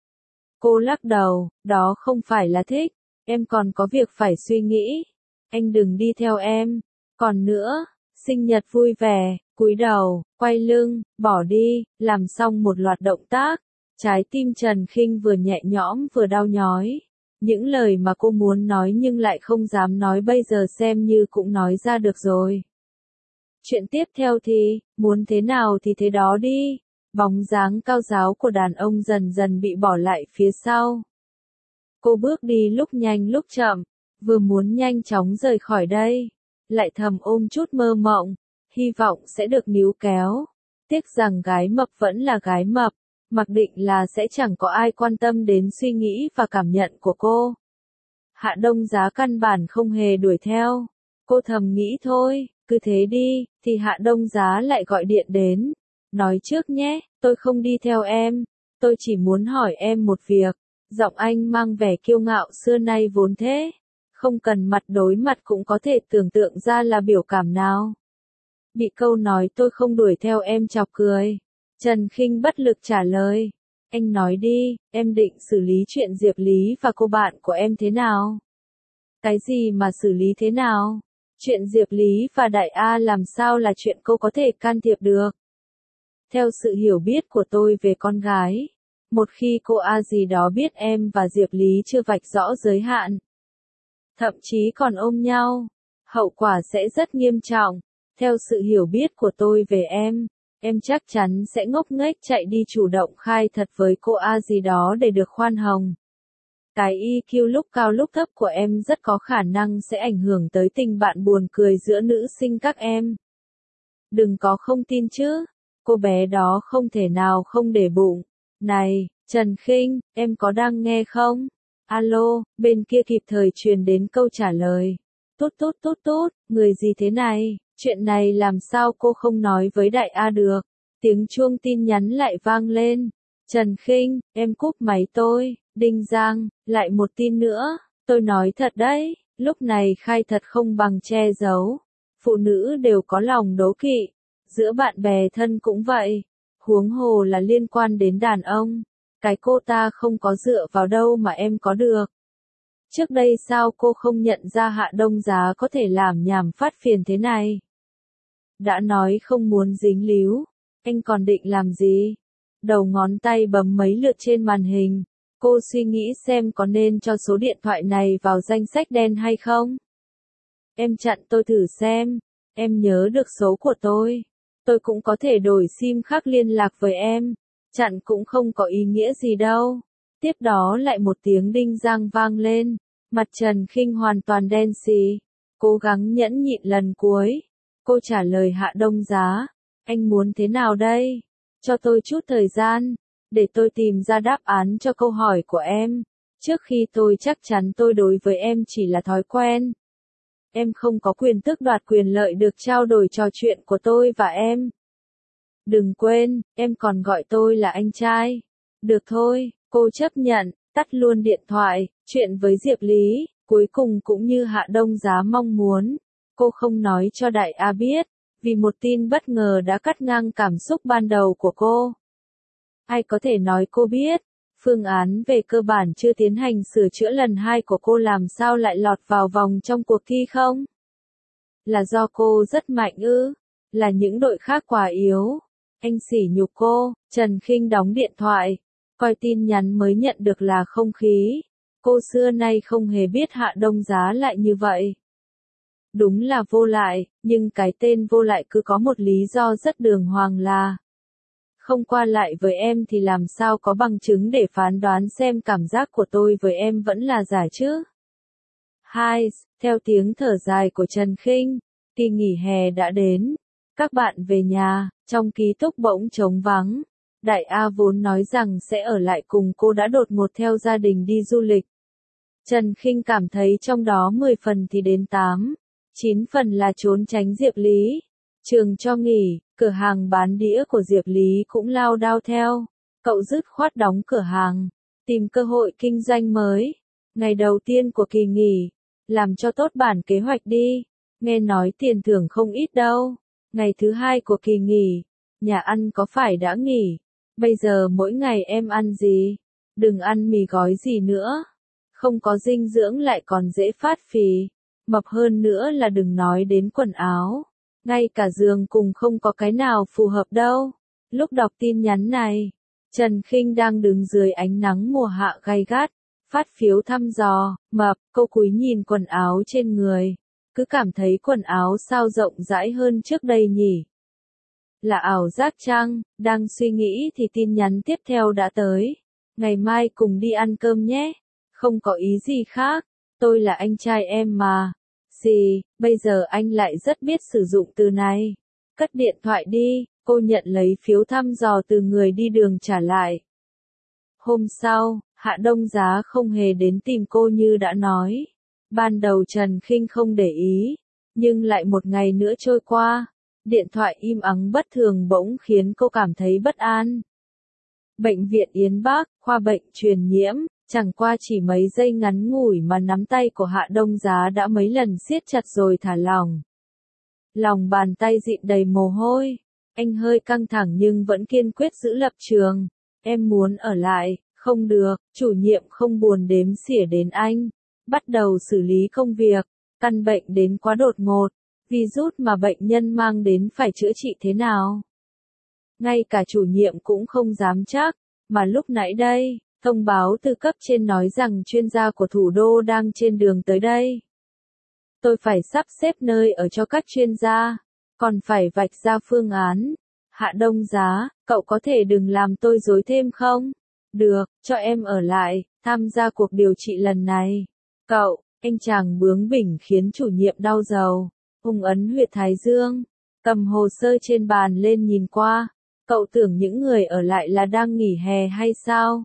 Cô lắc đầu, đó không phải là thích. Em còn có việc phải suy nghĩ. Anh đừng đi theo em. Còn nữa, sinh nhật vui vẻ, cúi đầu, quay lưng, bỏ đi, làm xong một loạt động tác. Trái tim Trần Khinh vừa nhẹ nhõm vừa đau nhói. Những lời mà cô muốn nói nhưng lại không dám nói bây giờ xem như cũng nói ra được rồi. Chuyện tiếp theo thì, muốn thế nào thì thế đó đi. Bóng dáng cao ráo của đàn ông dần dần bị bỏ lại phía sau. Cô bước đi lúc nhanh lúc chậm, vừa muốn nhanh chóng rời khỏi đây, lại thầm ôm chút mơ mộng, hy vọng sẽ được níu kéo. Tiếc rằng gái mập vẫn là gái mập, mặc định là sẽ chẳng có ai quan tâm đến suy nghĩ và cảm nhận của cô. Hạ Đông Giá căn bản không hề đuổi theo. Cô thầm nghĩ thôi, cứ thế đi, thì Hạ Đông Giá lại gọi điện đến. Nói trước nhé, tôi không đi theo em, tôi chỉ muốn hỏi em một việc. Giọng anh mang vẻ kiêu ngạo xưa nay vốn thế. Không cần mặt đối mặt cũng có thể tưởng tượng ra là biểu cảm nào. Bị câu nói tôi không đuổi theo em chọc cười. Trần Khinh bất lực trả lời. Anh nói đi, em định xử lý chuyện Diệp Lý và cô bạn của em thế nào? Cái gì mà xử lý thế nào? Chuyện Diệp Lý và Đại A làm sao là chuyện cô có thể can thiệp được? Theo sự hiểu biết của tôi về con gái, một khi cô A gì đó biết em và Diệp Lý chưa vạch rõ giới hạn, thậm chí còn ôm nhau, hậu quả sẽ rất nghiêm trọng. Theo sự hiểu biết của tôi về em, em chắc chắn sẽ ngốc nghếch chạy đi chủ động khai thật với cô A gì đó để được khoan hồng. Cái i kiu lúc cao lúc thấp của em rất có khả năng sẽ ảnh hưởng tới tình bạn buồn cười giữa nữ sinh các em. Đừng có không tin chứ, cô bé đó không thể nào không để bụng. Này, Trần Khinh, em có đang nghe không? Alo, bên kia kịp thời truyền đến câu trả lời. Tốt tốt tốt tốt, người gì thế này, chuyện này làm sao cô không nói với Đại A được? Tiếng chuông tin nhắn lại vang lên. Trần Khinh, em cúp máy tôi. Đinh Giang, lại một tin nữa. Tôi nói thật đấy, lúc này khai thật không bằng che giấu. Phụ nữ đều có lòng đố kỵ. Giữa bạn bè thân cũng vậy. Huống hồ là liên quan đến đàn ông. Cái cô ta không có dựa vào đâu mà em có được. Trước đây sao cô không nhận ra Hạ Đông Giá có thể làm nhảm phát phiền thế này? Đã nói không muốn dính líu, anh còn định làm gì? Đầu ngón tay bấm mấy lượt trên màn hình. Cô suy nghĩ xem có nên cho số điện thoại này vào danh sách đen hay không? Em chặn tôi thử xem. Em nhớ được số của tôi. Tôi cũng có thể đổi sim khác liên lạc với em. Chặn cũng không có ý nghĩa gì đâu. Tiếp đó lại một tiếng đinh giang vang lên. Mặt Trần Khinh hoàn toàn đen xì. Cố gắng nhẫn nhịn lần cuối. Cô trả lời Hạ Đông Giá. Anh muốn thế nào đây? Cho tôi chút thời gian. Để tôi tìm ra đáp án cho câu hỏi của em. Trước khi tôi chắc chắn tôi đối với em chỉ là thói quen. Em không có quyền tước đoạt quyền lợi được trao đổi trò chuyện của tôi và em. Đừng quên, em còn gọi tôi là anh trai. Được thôi, cô chấp nhận, tắt luôn điện thoại. Chuyện với Diệp Lý, cuối cùng cũng như Hạ Đông Giá mong muốn. Cô không nói cho Đại A biết, vì một tin bất ngờ đã cắt ngang cảm xúc ban đầu của cô. Ai có thể nói cô biết, phương án về cơ bản chưa tiến hành sửa chữa lần hai của cô làm sao lại lọt vào vòng trong cuộc thi không? Là do cô rất mạnh ư? Là những đội khác quá yếu? Anh sỉ nhục cô. Trần Khinh đóng điện thoại, coi tin nhắn mới nhận được là không khí. Cô xưa nay không hề biết Hạ Đông Giá lại như vậy. Đúng là vô lại, nhưng cái tên vô lại cứ có một lý do rất đường hoàng là không qua lại với em thì làm sao có bằng chứng để phán đoán xem cảm giác của tôi với em vẫn là giả chứ. Hai, theo tiếng thở dài của Trần Khinh, kỳ nghỉ hè đã đến. Các bạn về nhà, trong ký túc bỗng trống vắng. Đại A vốn nói rằng sẽ ở lại cùng cô đã đột ngột theo gia đình đi du lịch. Trần Khinh cảm thấy trong đó mười phần thì đến tám, chín phần là trốn tránh Diệp Lý. Trường cho nghỉ, cửa hàng bán đĩa của Diệp Lý cũng lao đao theo. Cậu dứt khoát đóng cửa hàng, tìm cơ hội kinh doanh mới. Ngày đầu tiên của kỳ nghỉ, làm cho tốt bản kế hoạch đi. Nghe nói tiền thưởng không ít đâu. Ngày thứ hai của kỳ nghỉ, nhà ăn có phải đã nghỉ? Bây giờ mỗi ngày em ăn gì? Đừng ăn mì gói gì nữa. Không có dinh dưỡng lại còn dễ phát phì. Mập hơn nữa là đừng nói đến quần áo. Ngay cả giường cùng không có cái nào phù hợp đâu. Lúc đọc tin nhắn này, Trần Khinh đang đứng dưới ánh nắng mùa hạ gay gắt, phát phiếu thăm dò, mập, cô cúi nhìn quần áo trên người. Cứ cảm thấy quần áo sao rộng rãi hơn trước đây nhỉ? Là ảo giác chăng? Đang suy nghĩ thì tin nhắn tiếp theo đã tới. Ngày mai cùng đi ăn cơm nhé. Không có ý gì khác. Tôi là anh trai em mà. Gì, bây giờ anh lại rất biết sử dụng từ này. Cất điện thoại đi, cô nhận lấy phiếu thăm dò từ người đi đường trả lại. Hôm sau, Hạ Đông Giá không hề đến tìm cô như đã nói. Ban đầu Trần Khinh không để ý, nhưng lại một ngày nữa trôi qua, điện thoại im ắng bất thường bỗng khiến cô cảm thấy bất an. Bệnh viện Yến Bắc, khoa bệnh truyền nhiễm, chẳng qua chỉ mấy giây ngắn ngủi mà nắm tay của Hạ Đông Giá đã mấy lần siết chặt rồi thả lỏng. Lòng bàn tay dịn đầy mồ hôi, anh hơi căng thẳng nhưng vẫn kiên quyết giữ lập trường. Em muốn ở lại, không được, chủ nhiệm không buồn đếm xỉa đến anh. Bắt đầu xử lý công việc, căn bệnh đến quá đột ngột, virus mà bệnh nhân mang đến phải chữa trị thế nào? Ngay cả chủ nhiệm cũng không dám chắc, mà lúc nãy đây, thông báo từ cấp trên nói rằng chuyên gia của thủ đô đang trên đường tới đây. Tôi phải sắp xếp nơi ở cho các chuyên gia, còn phải vạch ra phương án. Hạ Đông Giá, cậu có thể đừng làm tôi rối thêm không? Được, cho em ở lại, tham gia cuộc điều trị lần này. Cậu, anh chàng bướng bỉnh khiến chủ nhiệm đau đầu. Hùng ấn huyệt thái dương, cầm hồ sơ trên bàn lên nhìn qua. Cậu tưởng những người ở lại là đang nghỉ hè hay sao?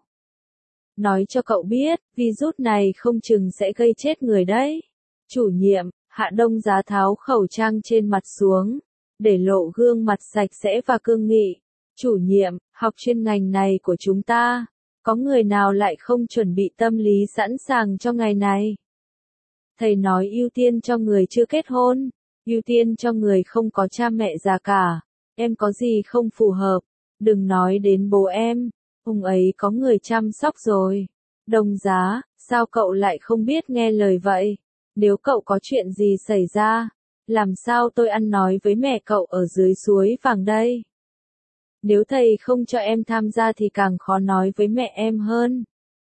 Nói cho cậu biết, virus này không chừng sẽ gây chết người đấy. Chủ nhiệm, Hạ Đông Giá tháo khẩu trang trên mặt xuống, để lộ gương mặt sạch sẽ và cương nghị. Chủ nhiệm, học chuyên ngành này của chúng ta, có người nào lại không chuẩn bị tâm lý sẵn sàng cho ngày này? Thầy nói ưu tiên cho người chưa kết hôn, ưu tiên cho người không có cha mẹ già cả. Em có gì không phù hợp? Đừng nói đến bố em, ông ấy có người chăm sóc rồi. Đông Giá, sao cậu lại không biết nghe lời vậy? Nếu cậu có chuyện gì xảy ra, làm sao tôi ăn nói với mẹ cậu ở dưới suối vàng đây? Nếu thầy không cho em tham gia thì càng khó nói với mẹ em hơn.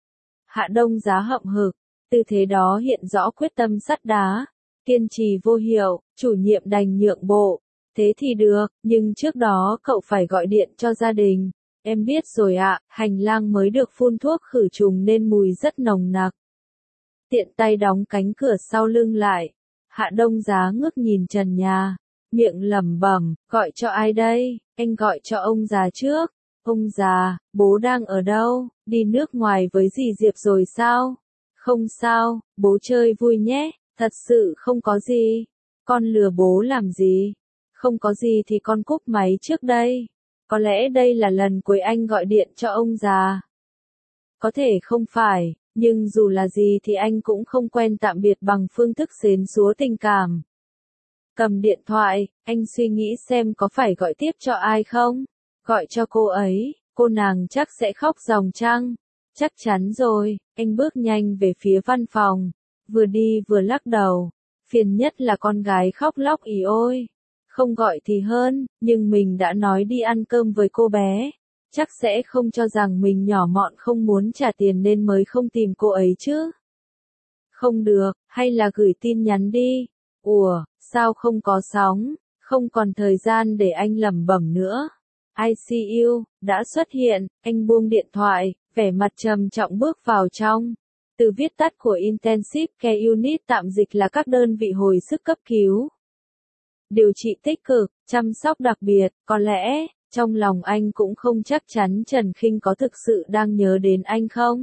Hạ Đông Giá hậm hực, tư thế đó hiện rõ quyết tâm sắt đá, kiên trì vô hiệu, chủ nhiệm đành nhượng bộ. Thế thì được, nhưng trước đó cậu phải gọi điện cho gia đình. Em biết rồi ạ, hành lang mới được phun thuốc khử trùng nên mùi rất nồng nặc. Tiện tay đóng cánh cửa sau lưng lại. Hạ Đông Giá ngước nhìn trần nhà, miệng lẩm bẩm, gọi cho ai đây? Anh gọi cho ông già trước. Ông già, bố đang ở đâu? Đi nước ngoài với dì Diệp rồi sao? Không sao, bố chơi vui nhé, thật sự không có gì. Con lừa bố làm gì? Không có gì thì con cúp máy trước đây. Có lẽ đây là lần cuối anh gọi điện cho ông già. Có thể không phải, nhưng dù là gì thì anh cũng không quen tạm biệt bằng phương thức xến xúa tình cảm. Cầm điện thoại, anh suy nghĩ xem có phải gọi tiếp cho ai không? Gọi cho cô ấy, cô nàng chắc sẽ khóc ròng chăng? Chắc chắn rồi, anh bước nhanh về phía văn phòng, vừa đi vừa lắc đầu. Phiền nhất là con gái khóc lóc ỉ ôi. Không gọi thì hơn, nhưng mình đã nói đi ăn cơm với cô bé. Chắc sẽ không cho rằng mình nhỏ mọn không muốn trả tiền nên mới không tìm cô ấy chứ. Không được, hay là gửi tin nhắn đi. Ủa, sao không có sóng, không còn thời gian để anh lẩm bẩm nữa. i xê u, đã xuất hiện, anh buông điện thoại, vẻ mặt trầm trọng bước vào trong. Từ viết tắt của Intensive Care Unit tạm dịch là các đơn vị hồi sức cấp cứu. Điều trị tích cực, chăm sóc đặc biệt, có lẽ, trong lòng anh cũng không chắc chắn Trần Khinh có thực sự đang nhớ đến anh không.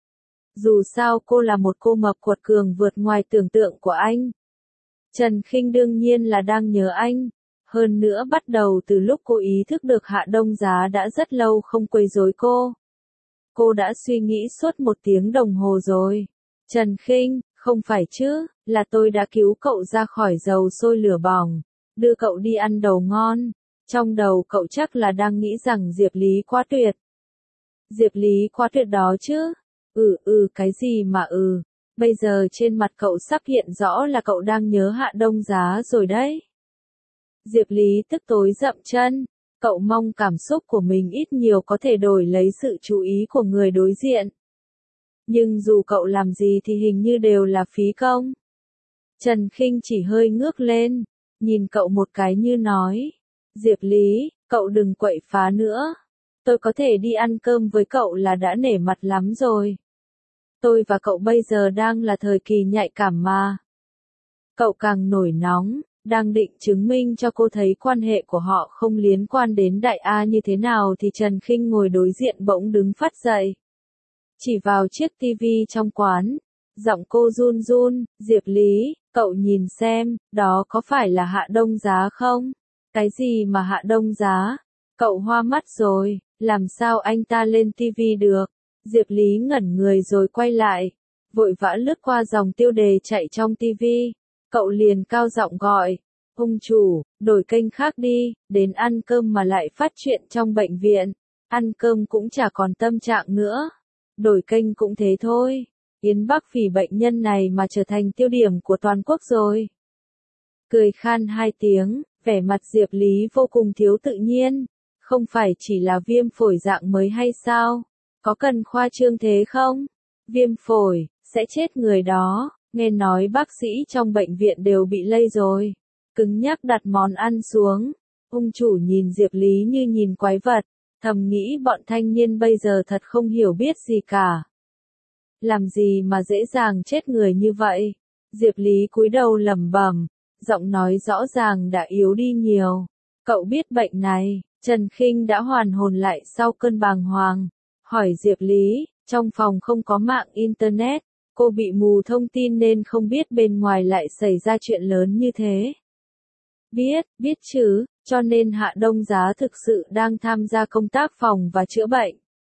Dù sao cô là một cô mập quật cường vượt ngoài tưởng tượng của anh. Trần Khinh đương nhiên là đang nhớ anh. Hơn nữa bắt đầu từ lúc cô ý thức được Hạ Đông Giá đã rất lâu không quấy rối cô. Cô đã suy nghĩ suốt một tiếng đồng hồ rồi. Trần Khinh, không phải chứ, là tôi đã cứu cậu ra khỏi dầu sôi lửa bỏng. đưa cậu đi ăn đồ ngon. Trong đầu cậu chắc là đang nghĩ rằng Diệp Lý quá tuyệt. Diệp Lý quá tuyệt đó chứ. Ừ ừ cái gì mà ừ. Bây giờ trên mặt cậu sắp hiện rõ là cậu đang nhớ Hạ Đông Giá rồi đấy. Diệp Lý tức tối dậm chân. Cậu mong cảm xúc của mình ít nhiều có thể đổi lấy sự chú ý của người đối diện. Nhưng dù cậu làm gì thì hình như đều là phí công. Trần Khinh chỉ hơi ngước lên, nhìn cậu một cái như nói. Diệp Lý, cậu đừng quậy phá nữa. Tôi có thể đi ăn cơm với cậu là đã nể mặt lắm rồi. Tôi và cậu bây giờ đang là thời kỳ nhạy cảm mà. Cậu càng nổi nóng, đang định chứng minh cho cô thấy quan hệ của họ không liên quan đến Đại A như thế nào thì Trần Khinh ngồi đối diện bỗng đứng phát dậy. Chỉ vào chiếc tivi trong quán, giọng cô run run, Diệp Lý, cậu nhìn xem, đó có phải là Hạ Đông Giá không? Cái gì mà Hạ Đông Giá? Cậu hoa mắt rồi, làm sao anh ta lên tivi được? Diệp Lý ngẩn người rồi quay lại, vội vã lướt qua dòng tiêu đề chạy trong tivi. Cậu liền cao giọng gọi, ông chủ, đổi kênh khác đi, đến ăn cơm mà lại phát chuyện trong bệnh viện. Ăn cơm cũng chả còn tâm trạng nữa. Đổi kênh cũng thế thôi. Yến Bắc vì bệnh nhân này mà trở thành tiêu điểm của toàn quốc rồi. Cười khan hai tiếng, vẻ mặt Diệp Lý vô cùng thiếu tự nhiên. Không phải chỉ là viêm phổi dạng mới hay sao? Có cần khoa trương thế không? Viêm phổi, sẽ chết người đó. Nghe nói bác sĩ trong bệnh viện đều bị lây rồi. Cứng nhắc đặt món ăn xuống. Ông chủ nhìn Diệp Lý như nhìn quái vật. Thầm nghĩ bọn thanh niên bây giờ thật không hiểu biết gì cả. Làm gì mà dễ dàng chết người như vậy? Diệp Lý cúi đầu lẩm bẩm, giọng nói rõ ràng đã yếu đi nhiều. Cậu biết bệnh này? Trần Khinh đã hoàn hồn lại sau cơn bàng hoàng. Hỏi Diệp Lý, trong phòng không có mạng internet, cô bị mù thông tin nên không biết bên ngoài lại xảy ra chuyện lớn như thế. Biết, biết chứ, cho nên Hạ Đông Giá thực sự đang tham gia công tác phòng và chữa bệnh.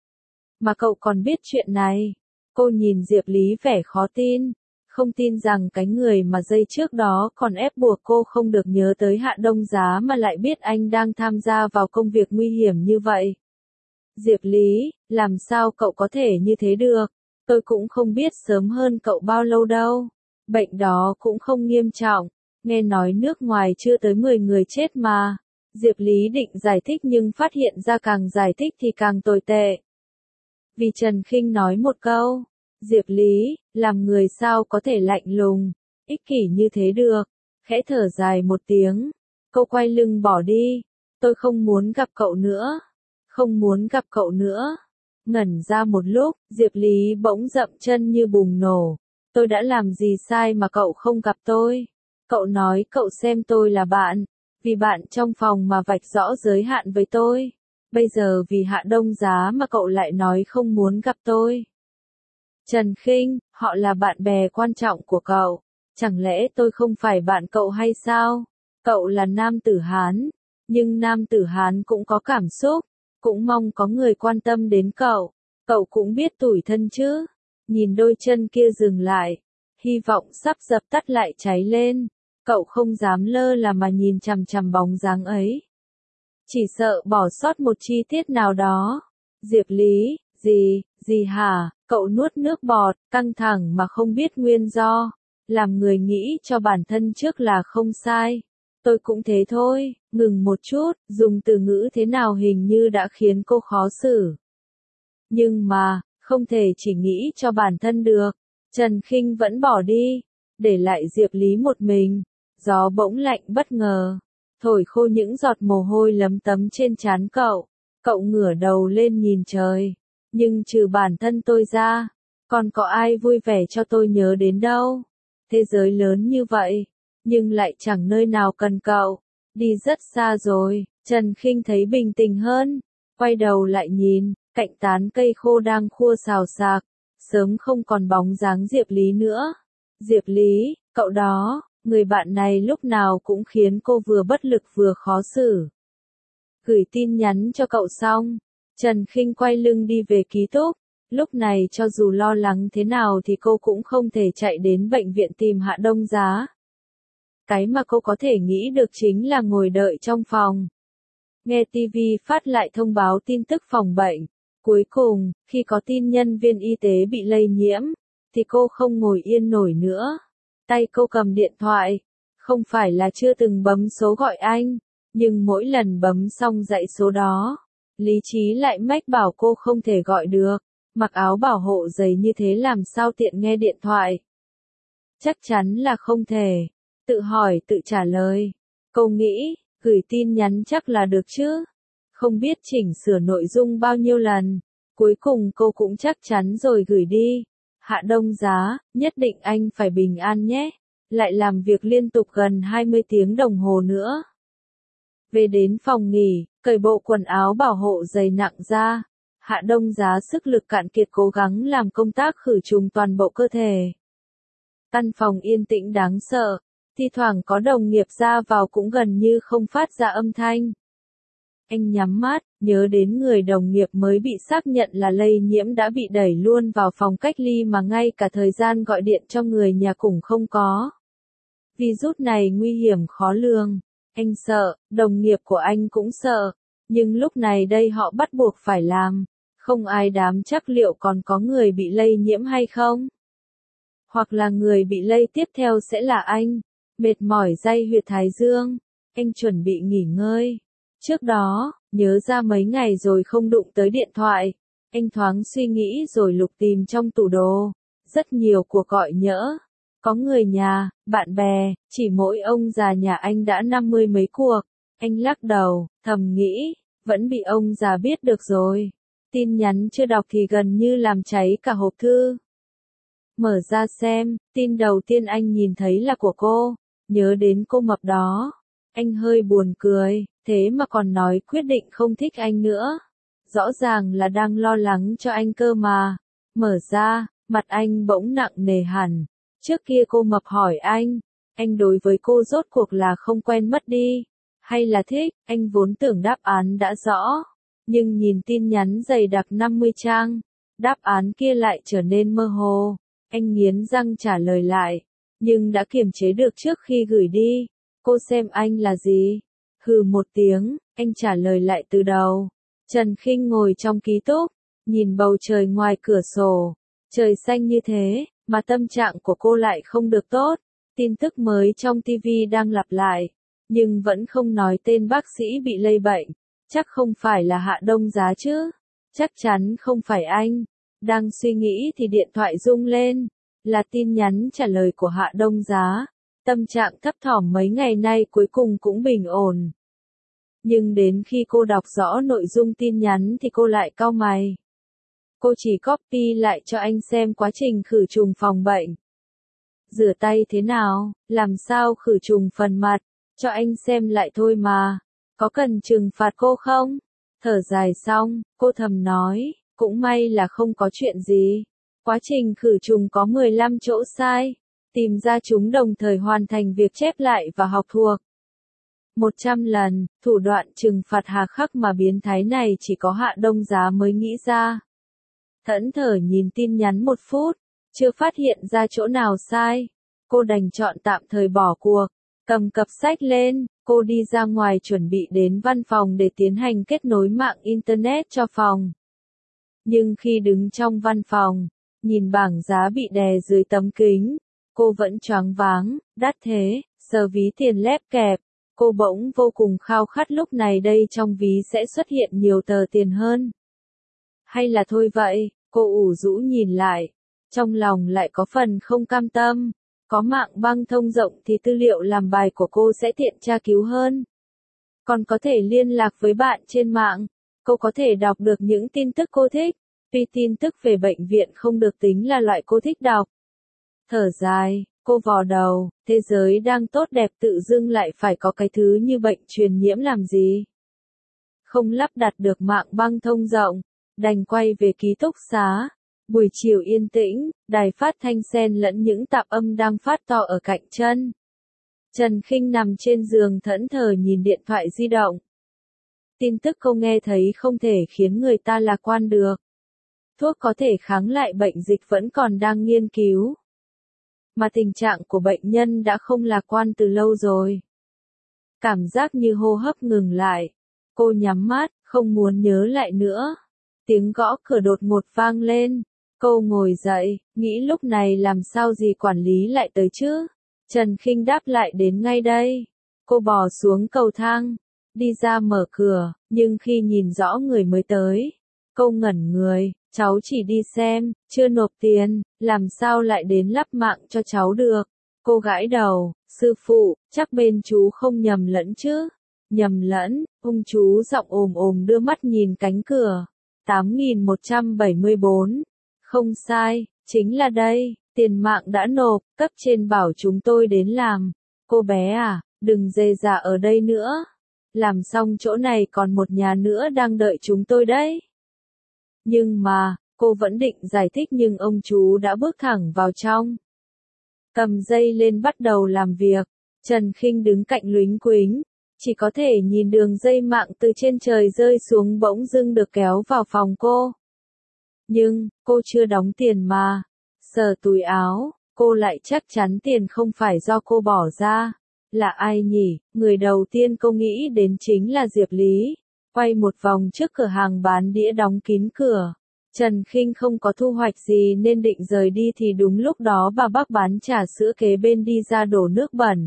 Mà cậu còn biết chuyện này. Cô nhìn Diệp Lý vẻ khó tin, không tin rằng cái người mà giây trước đó còn ép buộc cô không được nhớ tới Hạ Đông Giá mà lại biết anh đang tham gia vào công việc nguy hiểm như vậy. Diệp Lý, làm sao cậu có thể như thế được? Tôi cũng không biết sớm hơn cậu bao lâu đâu. Bệnh đó cũng không nghiêm trọng. Nghe nói nước ngoài chưa tới mười người chết mà. Diệp Lý định giải thích nhưng phát hiện ra càng giải thích thì càng tồi tệ. Vì Trần Khinh nói một câu, Diệp Lý, làm người sao có thể lạnh lùng, ích kỷ như thế được, khẽ thở dài một tiếng, cô quay lưng bỏ đi, tôi không muốn gặp cậu nữa, không muốn gặp cậu nữa. Ngẩn ra một lúc, Diệp Lý bỗng dậm chân như bùng nổ, tôi đã làm gì sai mà cậu không gặp tôi? Cậu nói cậu xem tôi là bạn, vì bạn trong phòng mà vạch rõ giới hạn với tôi. Bây giờ vì Hạ Đông Giá mà cậu lại nói không muốn gặp tôi. Trần Khinh, họ là bạn bè quan trọng của cậu. Chẳng lẽ tôi không phải bạn cậu hay sao? Cậu là nam tử Hán. Nhưng nam tử Hán cũng có cảm xúc. Cũng mong có người quan tâm đến cậu. Cậu cũng biết tủi thân chứ. Nhìn đôi chân kia dừng lại. Hy vọng sắp dập tắt lại cháy lên. Cậu không dám lơ là mà nhìn chằm chằm bóng dáng ấy. Chỉ sợ bỏ sót một chi tiết nào đó. Diệp Lý, gì, gì hả? Cậu nuốt nước bọt, căng thẳng mà không biết nguyên do. Làm người nghĩ cho bản thân trước là không sai. Tôi cũng thế thôi, ngừng một chút, dùng từ ngữ thế nào hình như đã khiến cô khó xử. Nhưng mà, không thể chỉ nghĩ cho bản thân được. Trần Khinh vẫn bỏ đi, để lại Diệp Lý một mình. Gió bỗng lạnh bất ngờ, thổi khô những giọt mồ hôi lấm tấm trên trán cậu. Cậu ngửa đầu lên nhìn trời. Nhưng trừ bản thân tôi ra, còn có ai vui vẻ cho tôi nhớ đến đâu. Thế giới lớn như vậy, nhưng lại chẳng nơi nào cần cậu. Đi rất xa rồi. Trần Khinh thấy bình tĩnh hơn, quay đầu lại nhìn, cạnh tán cây khô đang khua xào xạc, sớm không còn bóng dáng Diệp Lý nữa. Diệp Lý, cậu đó, người bạn này lúc nào cũng khiến cô vừa bất lực vừa khó xử. Gửi tin nhắn cho cậu xong, Trần Khinh quay lưng đi về ký túc. Lúc này cho dù lo lắng thế nào thì cô cũng không thể chạy đến bệnh viện tìm Hạ Đông Giá. Cái mà cô có thể nghĩ được chính là ngồi đợi trong phòng. Nghe ti vi phát lại thông báo tin tức phòng bệnh. Cuối cùng, khi có tin nhân viên y tế bị lây nhiễm, thì cô không ngồi yên nổi nữa. Tay cô cầm điện thoại. Không phải là chưa từng bấm số gọi anh, nhưng mỗi lần bấm xong dãy số đó, lý trí lại mách bảo cô không thể gọi được. Mặc áo bảo hộ dày như thế làm sao tiện nghe điện thoại. Chắc chắn là không thể. Tự hỏi tự trả lời. Cô nghĩ, gửi tin nhắn chắc là được chứ. Không biết chỉnh sửa nội dung bao nhiêu lần. Cuối cùng cô cũng chắc chắn rồi gửi đi. Hạ Đông Giá, nhất định anh phải bình an nhé. Lại làm việc liên tục gần hai mươi tiếng đồng hồ nữa. Về đến phòng nghỉ, cởi bộ quần áo bảo hộ dày nặng ra. Hạ Đông Giá sức lực cạn kiệt cố gắng làm công tác khử trùng toàn bộ cơ thể. Căn phòng yên tĩnh đáng sợ, thi thoảng có đồng nghiệp ra vào cũng gần như không phát ra âm thanh. Anh nhắm mắt, nhớ đến người đồng nghiệp mới bị xác nhận là lây nhiễm đã bị đẩy luôn vào phòng cách ly mà ngay cả thời gian gọi điện cho người nhà cũng không có. Virus này nguy hiểm khó lường. Anh sợ, đồng nghiệp của anh cũng sợ. Nhưng lúc này đây họ bắt buộc phải làm. Không ai dám chắc liệu còn có người bị lây nhiễm hay không. Hoặc là người bị lây tiếp theo sẽ là anh. Mệt mỏi day huyệt thái dương. Anh chuẩn bị nghỉ ngơi. Trước đó, nhớ ra mấy ngày rồi không đụng tới điện thoại. Anh thoáng suy nghĩ rồi lục tìm trong tủ đồ. Rất nhiều cuộc gọi nhỡ. Có người nhà, bạn bè, chỉ mỗi ông già nhà anh đã năm mươi mấy cuộc. Anh lắc đầu, thầm nghĩ, vẫn bị ông già biết được rồi. Tin nhắn chưa đọc thì gần như làm cháy cả hộp thư. Mở ra xem, tin đầu tiên anh nhìn thấy là của cô. Nhớ đến cô mập đó. Anh hơi buồn cười, thế mà còn nói quyết định không thích anh nữa. Rõ ràng là đang lo lắng cho anh cơ mà. Mở ra, mặt anh bỗng nặng nề hẳn. Trước kia cô mập hỏi anh, anh đối với cô rốt cuộc là không quen mất đi, hay là thích, anh vốn tưởng đáp án đã rõ. Nhưng nhìn tin nhắn dày đặc năm mươi trang, đáp án kia lại trở nên mơ hồ. Anh nghiến răng trả lời lại, nhưng đã kiềm chế được trước khi gửi đi. Cô xem anh là gì? Hừ một tiếng, anh trả lời lại từ đầu. Trần Khinh ngồi trong ký túc, nhìn bầu trời ngoài cửa sổ. Trời xanh như thế, mà tâm trạng của cô lại không được tốt. Tin tức mới trong ti vi đang lặp lại, nhưng vẫn không nói tên bác sĩ bị lây bệnh. Chắc không phải là Hạ Đông Giá chứ? Chắc chắn không phải anh. Đang suy nghĩ thì điện thoại rung lên, là tin nhắn trả lời của Hạ Đông Giá. Tâm trạng thấp thỏm mấy ngày nay cuối cùng cũng bình ổn. Nhưng đến khi cô đọc rõ nội dung tin nhắn thì cô lại cau mày. Cô chỉ copy lại cho anh xem quá trình khử trùng phòng bệnh. Rửa tay thế nào, làm sao khử trùng phần mặt, cho anh xem lại thôi mà. Có cần trừng phạt cô không? Thở dài xong, cô thầm nói, cũng may là không có chuyện gì. Quá trình khử trùng có mười lăm chỗ sai. Tìm ra chúng đồng thời hoàn thành việc chép lại và học thuộc. một trăm lần, thủ đoạn trừng phạt hà khắc mà biến thái này chỉ có Hạ Đông Giá mới nghĩ ra. Thẫn thờ nhìn tin nhắn một phút, chưa phát hiện ra chỗ nào sai. Cô đành chọn tạm thời bỏ cuộc. Cầm cặp sách lên, cô đi ra ngoài chuẩn bị đến văn phòng để tiến hành kết nối mạng Internet cho phòng. Nhưng khi đứng trong văn phòng, nhìn bảng giá bị đè dưới tấm kính, cô vẫn choáng váng, đắt thế, sờ ví tiền lép kẹp. Cô bỗng vô cùng khao khát lúc này đây trong ví sẽ xuất hiện nhiều tờ tiền hơn. Hay là thôi vậy, cô ủ rũ nhìn lại, trong lòng lại có phần không cam tâm. Có mạng băng thông rộng thì tư liệu làm bài của cô sẽ tiện tra cứu hơn. Còn có thể liên lạc với bạn trên mạng, cô có thể đọc được những tin tức cô thích. Tuy tin tức về bệnh viện không được tính là loại cô thích đọc. Thở dài, cô vò đầu, thế giới đang tốt đẹp tự dưng lại phải có cái thứ như bệnh truyền nhiễm làm gì. Không lắp đặt được mạng băng thông rộng, đành quay về ký túc xá. Buổi chiều yên tĩnh, đài phát thanh xen lẫn những tạp âm đang phát to ở cạnh chân. Trần Khinh nằm trên giường thẫn thờ nhìn điện thoại di động. Tin tức cô nghe thấy không thể khiến người ta lạc quan được. Thuốc có thể kháng lại bệnh dịch vẫn còn đang nghiên cứu. mà tình trạng của bệnh nhân đã không lạc quan từ lâu rồi. Cảm giác như hô hấp ngừng lại. Cô nhắm mắt, không muốn nhớ lại nữa. Tiếng gõ cửa đột ngột vang lên. Cô ngồi dậy, nghĩ lúc này làm sao gì quản lý lại tới chứ? Trần Khinh đáp lại đến ngay đây. Cô bò xuống cầu thang, đi ra mở cửa, nhưng khi nhìn rõ người mới tới, cô ngẩn người, cháu chỉ đi xem, chưa nộp tiền, làm sao lại đến lắp mạng cho cháu được? Cô gãi đầu, sư phụ, chắc bên chú không nhầm lẫn chứ? Nhầm lẫn, ông chú giọng ồm ồm đưa mắt nhìn cánh cửa. tám nghìn một trăm bảy mươi bốn. Không sai, chính là đây, tiền mạng đã nộp, cấp trên bảo chúng tôi đến làm. Cô bé à, đừng dề dà ở đây nữa. Làm xong chỗ này còn một nhà nữa đang đợi chúng tôi đấy. Nhưng mà, cô vẫn định giải thích nhưng ông chú đã bước thẳng vào trong. Cầm dây lên bắt đầu làm việc. Trần Khinh đứng cạnh lúnh quính, chỉ có thể nhìn đường dây mạng từ trên trời rơi xuống bỗng dưng được kéo vào phòng cô. Nhưng, cô chưa đóng tiền mà. Sờ túi áo, cô lại chắc chắn tiền không phải do cô bỏ ra. Là ai nhỉ? Người đầu tiên cô nghĩ đến chính là Diệp Lý. Quay một vòng trước cửa hàng bán đĩa đóng kín cửa. Trần Khinh không có thu hoạch gì nên định rời đi thì đúng lúc đó bà bác bán trà sữa kế bên đi ra đổ nước bẩn.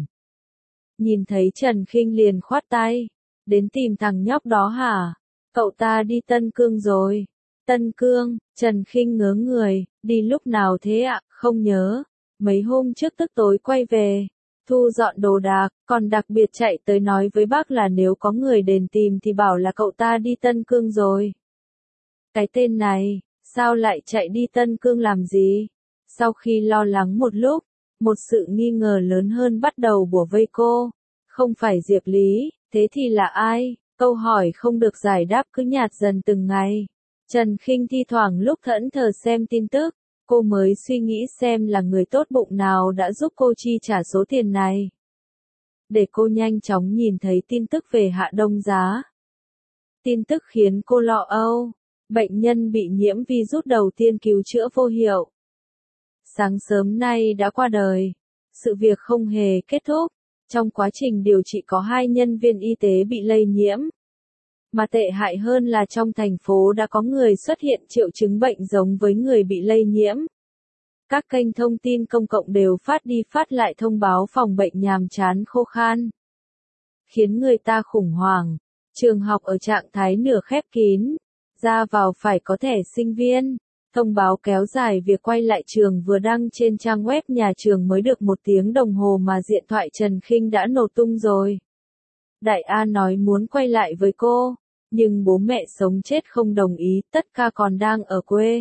Nhìn thấy Trần Khinh liền khoát tay. Đến tìm thằng nhóc đó hả? Cậu ta đi Tân Cương rồi. Tân Cương, Trần Khinh ngớ người, đi lúc nào thế ạ? Không nhớ. Mấy hôm trước tức tối quay về. Thu dọn đồ đạc, còn đặc biệt chạy tới nói với bác là nếu có người đến tìm thì bảo là cậu ta đi Tân Cương rồi. Cái tên này, sao lại chạy đi Tân Cương làm gì? Sau khi lo lắng một lúc, một sự nghi ngờ lớn hơn bắt đầu bủa vây cô. Không phải Diệp Lý, thế thì là ai? Câu hỏi không được giải đáp cứ nhạt dần từng ngày. Trần Khinh thi thoảng lúc thẫn thờ xem tin tức, cô mới suy nghĩ xem là người tốt bụng nào đã giúp cô chi trả số tiền này. Để cô nhanh chóng nhìn thấy tin tức về Hạ Đông Giá. Tin tức khiến cô lo âu. Bệnh nhân bị nhiễm virus đầu tiên cứu chữa vô hiệu. Sáng sớm nay đã qua đời. Sự việc không hề kết thúc. Trong quá trình điều trị có hai nhân viên y tế bị lây nhiễm. Mà tệ hại hơn là trong thành phố đã có người xuất hiện triệu chứng bệnh giống với người bị lây nhiễm. Các kênh thông tin công cộng đều phát đi phát lại thông báo phòng bệnh nhàm chán khô khan. Khiến người ta khủng hoảng. Trường học ở trạng thái nửa khép kín. Ra vào phải có thẻ sinh viên. Thông báo kéo dài việc quay lại trường vừa đăng trên trang web nhà trường mới được một tiếng đồng hồ mà điện thoại Trần Khinh đã nổ tung rồi. Đại A nói muốn quay lại với cô, nhưng bố mẹ sống chết không đồng ý, tất cả còn đang ở quê.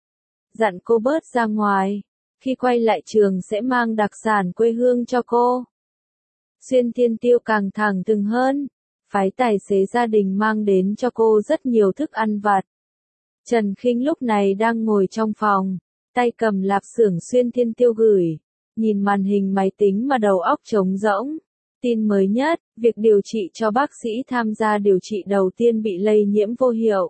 Dặn cô bớt ra ngoài, khi quay lại trường sẽ mang đặc sản quê hương cho cô. Xuyên Thiên Tiêu càng thẳng thừng hơn, phái tài xế gia đình mang đến cho cô rất nhiều thức ăn vặt. Trần Khinh lúc này đang ngồi trong phòng, tay cầm lạp xưởng Xuyên Thiên Tiêu gửi, nhìn màn hình máy tính mà đầu óc trống rỗng. Tin mới nhất, việc điều trị cho bác sĩ tham gia điều trị đầu tiên bị lây nhiễm vô hiệu.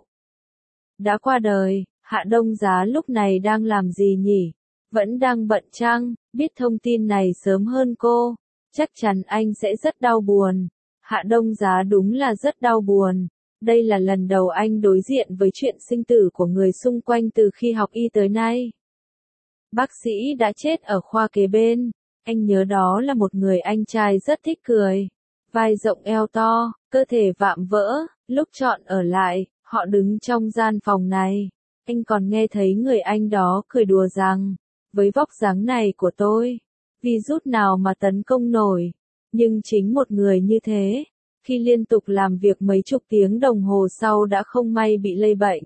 Đã qua đời, Hạ Đông Giá lúc này đang làm gì nhỉ? Vẫn đang bận chăng? Biết thông tin này sớm hơn cô, chắc chắn anh sẽ rất đau buồn. Hạ Đông Giá đúng là rất đau buồn. Đây là lần đầu anh đối diện với chuyện sinh tử của người xung quanh từ khi học y tới nay. Bác sĩ đã chết ở khoa kế bên. Anh nhớ đó là một người anh trai rất thích cười. Vai rộng eo to, cơ thể vạm vỡ. Lúc chọn ở lại, họ đứng trong gian phòng này. Anh còn nghe thấy người anh đó cười đùa rằng, với vóc dáng này của tôi, virus nào mà tấn công nổi. Nhưng chính một người như thế, khi liên tục làm việc mấy chục tiếng đồng hồ sau đã không may bị lây bệnh.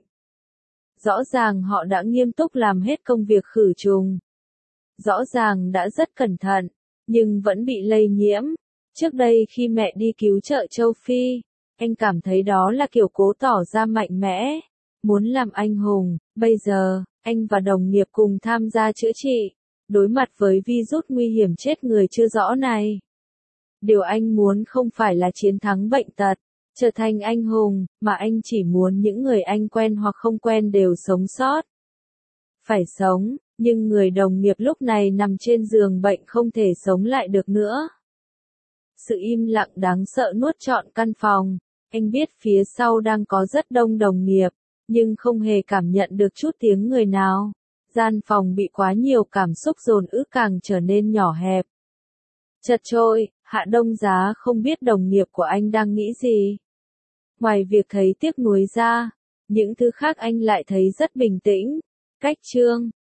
Rõ ràng họ đã nghiêm túc làm hết công việc khử trùng. Rõ ràng đã rất cẩn thận, nhưng vẫn bị lây nhiễm. Trước đây khi mẹ đi cứu trợ châu Phi, anh cảm thấy đó là kiểu cố tỏ ra mạnh mẽ, muốn làm anh hùng. Bây giờ, anh và đồng nghiệp cùng tham gia chữa trị, đối mặt với virus nguy hiểm chết người chưa rõ này. Điều anh muốn không phải là chiến thắng bệnh tật, trở thành anh hùng, mà anh chỉ muốn những người anh quen hoặc không quen đều sống sót. phải sống, nhưng người đồng nghiệp lúc này nằm trên giường bệnh không thể sống lại được nữa. Sự im lặng đáng sợ nuốt trọn căn phòng, anh biết phía sau đang có rất đông đồng nghiệp, nhưng không hề cảm nhận được chút tiếng người nào. Gian phòng bị quá nhiều cảm xúc dồn ứ càng trở nên nhỏ hẹp. Chật chội, Hạ Đông Giá không biết đồng nghiệp của anh đang nghĩ gì. Ngoài việc thấy tiếc nuối ra, những thứ khác anh lại thấy rất bình tĩnh. Cách chương